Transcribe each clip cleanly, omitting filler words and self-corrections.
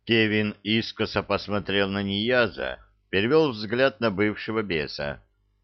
Кевин искоса посмотрел на Нияза, перевел взгляд на бывшего беса.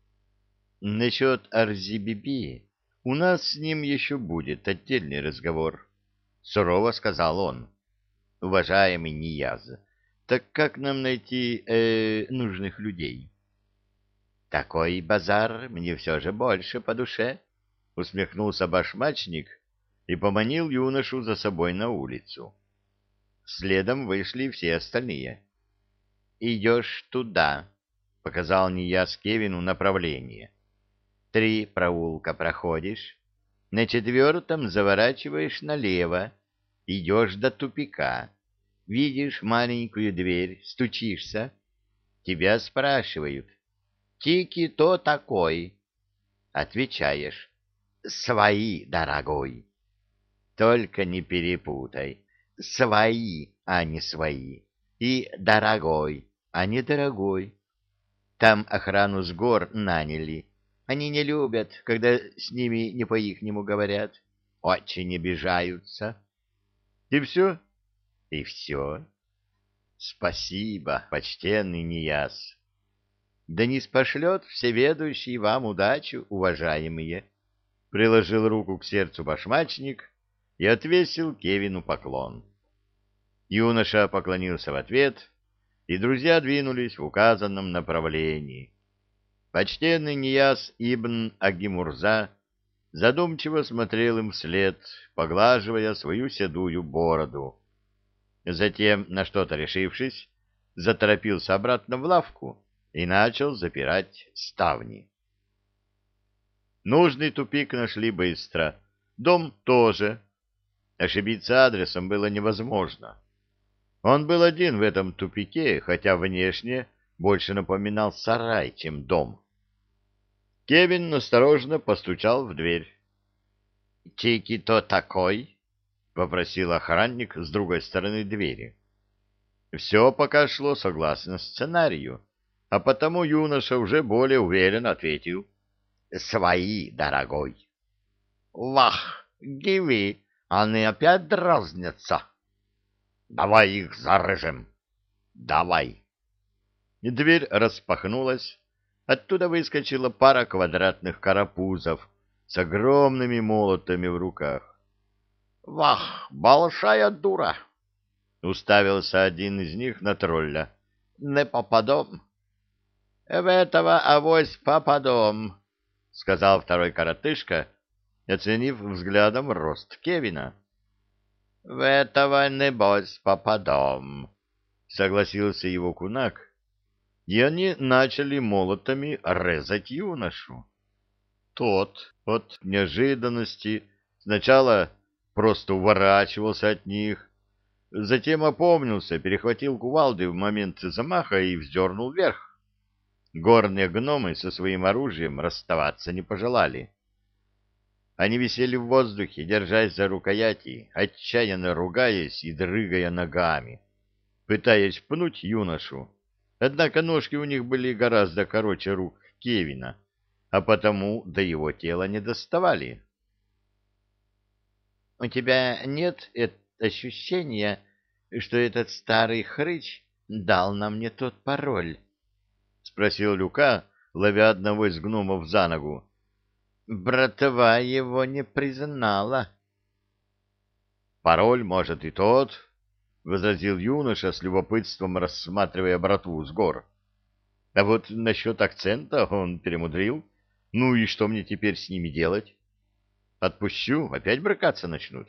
«Насчет Арзибиби у нас с ним еще будет отдельный разговор», — сурово сказал он. «Уважаемый Нияз, так как нам найти нужных людей?» «Такой базар мне все же больше по душе», — усмехнулся башмачник и поманил юношу за собой на улицу. Следом вышли все остальные. «Идешь туда», — показал Нияз Кевину направление. 3 проулка проходишь, на 4-м заворачиваешь налево, идешь до тупика, видишь маленькую дверь, стучишься, тебя спрашивают, «Тики-то такой?» Отвечаешь, «Свои, дорогой». Только не перепутай, свои, а не свои, и дорогой, а не дорогой. Там охрану с гор наняли. Они не любят, когда с ними не по-ихнему говорят. Очень обижаются. И все? И все. Спасибо, почтенный Нияз. Да не спошлет всеведущий вам удачу, уважаемые. Приложил руку к сердцу башмачник и отвесил Кевину поклон. Юноша поклонился в ответ, и друзья двинулись в указанном направлении. Почтенный Нияз ибн Агимурза задумчиво смотрел им вслед, поглаживая свою седую бороду. Затем, на что-то решившись, заторопился обратно в лавку и начал запирать ставни. Нужный тупик нашли быстро, дом тоже. Ошибиться адресом было невозможно. Он был один в этом тупике, хотя внешне больше напоминал сарай, чем дом. Кевин осторожно постучал в дверь. «Тики-то такой?» — попросил охранник с другой стороны двери. Все пока шло согласно сценарию, а потому юноша уже более уверенно ответил. «Свои, дорогой». «Вах, гиви, они опять дразнятся». «Давай их зарежем». «Давай». Дверь распахнулась. Оттуда выскочила пара квадратных карапузов с огромными молотами в руках. «Вах, большая дура!» — уставился один из них на тролля. «Не попадом». «В этого авось попадом», — сказал второй коротышка, оценив взглядом рост Кевина. «В этого небось попадом», — согласился его кунак, и они начали молотами резать юношу. Тот от неожиданности сначала просто уворачивался от них, затем опомнился, перехватил кувалды в момент замаха и вздернул вверх. Горные гномы со своим оружием расставаться не пожелали. Они висели в воздухе, держась за рукояти, отчаянно ругаясь и дрыгая ногами, пытаясь пнуть юношу. Однако ножки у них были гораздо короче рук Кевина, а потому до его тела не доставали. — У тебя нет ощущения, что этот старый хрыч дал нам не тот пароль? — спросил Люка, ловя одного из гномов за ногу. — Братва его не признала. — Пароль, может, и тот, — возразил юноша с любопытством, рассматривая братву с гор. — А вот насчет акцента он перемудрил. Ну и что мне теперь с ними делать? Отпущу, опять брыкаться начнут.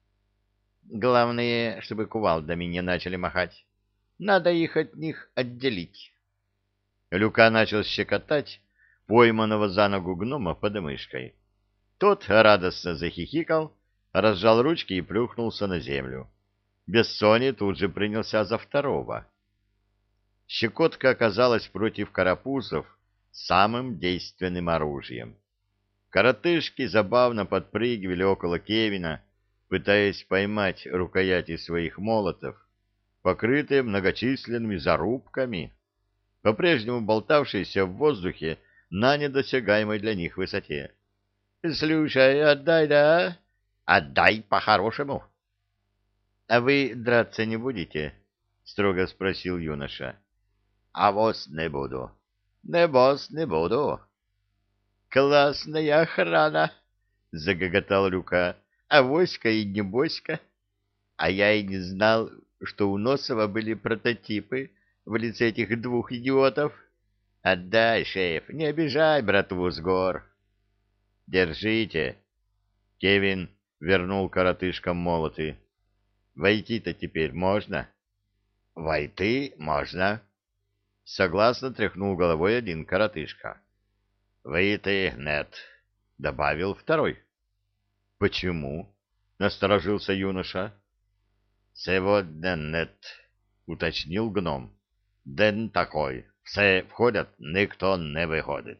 Главное, чтобы кувалдами не начали махать. Надо их от них отделить. Люка начал щекотать пойманного за ногу гнома под мышкой. Тот радостно захихикал, разжал ручки и плюхнулся на землю. Бессони тут же принялся за второго. Щекотка оказалась против карапузов самым действенным оружием. Коротышки забавно подпрыгивали около Кевина, пытаясь поймать рукояти своих молотов, покрытые многочисленными зарубками, по-прежнему болтавшиеся в воздухе на недосягаемой для них высоте. — Слушай, отдай, да? — Отдай по-хорошему. — А вы драться не будете? — строго спросил юноша. — Авось не буду. — Небось не буду. — Классная охрана! — загоготал Люка. — Авоська и небоська. А я и не знал, что у Носова были прототипы в лице этих двух идиотов. Отдай, шеф, не обижай братву с гор. — Держите. Кевин вернул коротышкам молоты. — Войти-то теперь можно? — Войти можно. Согласно тряхнул головой один коротышка. — Выйти нет, — добавил второй. — Почему? — насторожился юноша. — Сегодня нет, — уточнил гном. — День такой. Все входят, никто не выходит.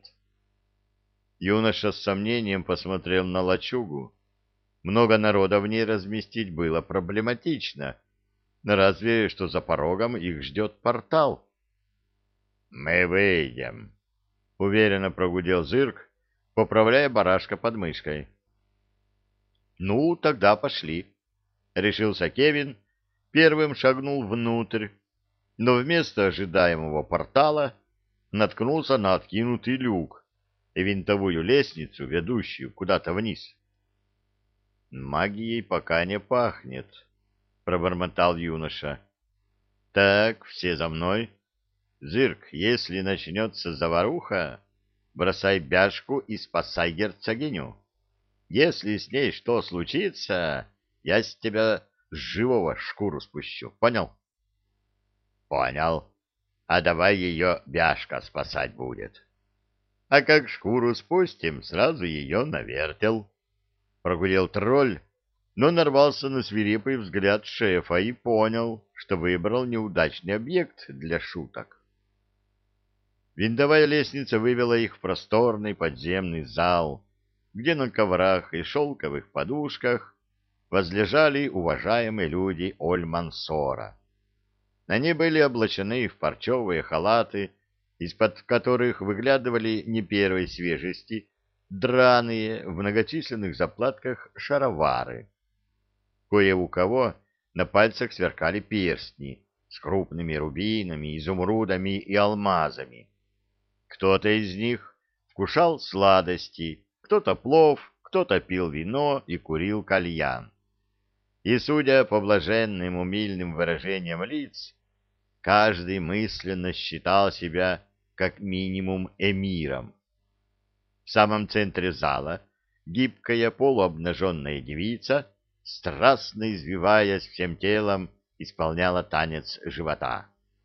Юноша с сомнением посмотрел на лачугу. Много народа в ней разместить было проблематично. Разве что за порогом их ждет портал. — Мы выйдем, — уверенно прогудел Зырк, поправляя барашка под мышкой. — Ну, тогда пошли, — решился Кевин, первым шагнул внутрь, но вместо ожидаемого портала наткнулся на откинутый люк и винтовую лестницу, ведущую куда-то вниз. — Магией пока не пахнет, — пробормотал юноша. — Так, все за мной. Зырк, если начнется заваруха, бросай бяшку и спасай герцогиню. Если с ней что случится, я с тебя живого шкуру спущу. Понял? — Понял. А давай ее бяшка спасать будет. А как шкуру спустим, сразу ее на вертел. Прогудел тролль, но нарвался на свирепый взгляд шефа и понял, что выбрал неудачный объект для шуток. Винтовая лестница вывела их в просторный подземный зал, где на коврах и шелковых подушках возлежали уважаемые люди Оль-Мансора. Они были облачены в парчевые халаты, из-под которых выглядывали не первой свежести драные в многочисленных заплатках шаровары. Кое у кого на пальцах сверкали перстни с крупными рубинами, изумрудами и алмазами. Кто-то из них вкушал сладости, кто-то плов, кто-то пил вино и курил кальян. И, судя по блаженным умильным выражениям лиц, каждый мысленно считал себя как минимум эмиром. В самом центре зала гибкая полуобнаженная девица, страстно извиваясь всем телом, исполняла танец живота.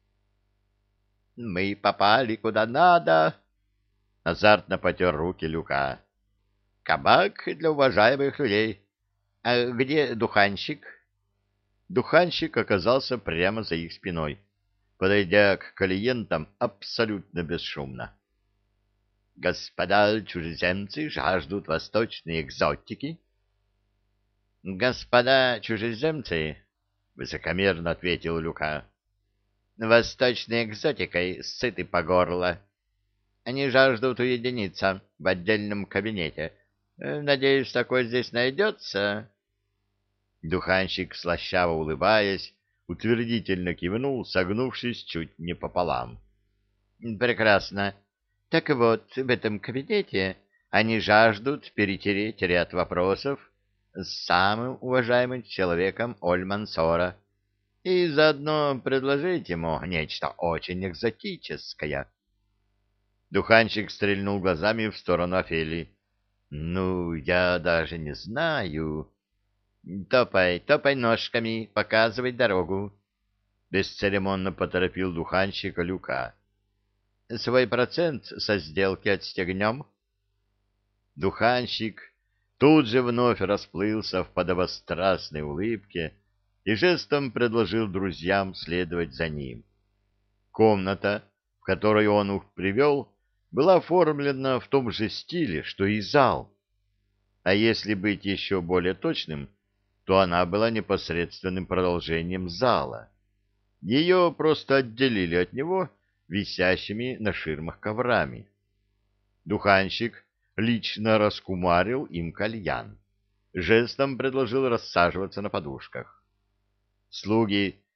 «Мы попали куда надо!» — азартно потер руки Люка. «Кабак для уважаемых людей. А где духанщик?» Духанщик оказался прямо за их спиной, подойдя к клиентам абсолютно бесшумно. «Господа чужеземцы жаждут восточной экзотики». «Господа чужеземцы», — высокомерно ответил Люка, — «восточной экзотикой сыты по горло. Они жаждут уединиться в отдельном кабинете. Надеюсь, такой здесь найдется?» Духанщик, слащаво улыбаясь, утвердительно кивнул, согнувшись чуть не пополам. «Прекрасно. Так вот, в этом кабинете они жаждут перетереть ряд вопросов с самым уважаемым человеком Оль-Мансора и заодно предложить ему нечто очень экзотическое». Духанщик стрельнул глазами в сторону Офелии. «Ну, я даже не знаю...» «Топай, топай ножками, показывай дорогу», — бесцеремонно поторопил духанщика Люка. «Свой процент со сделки отстегнем». Духанщик тут же вновь расплылся в подобострастной улыбке и жестом предложил друзьям следовать за ним. Комната, в которую он их привел, была оформлена в том же стиле, что и зал. А если быть еще более точным, то она была непосредственным продолжением зала. Ее просто отделили от него висящими на ширмах коврами. Духанщик лично раскумарил им кальян, жестом предложил рассаживаться на подушках. Слуги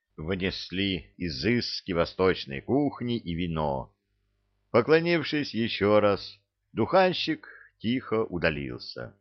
Внесли изыски восточной кухни и вино. Поклонившись еще раз, духанщик тихо удалился.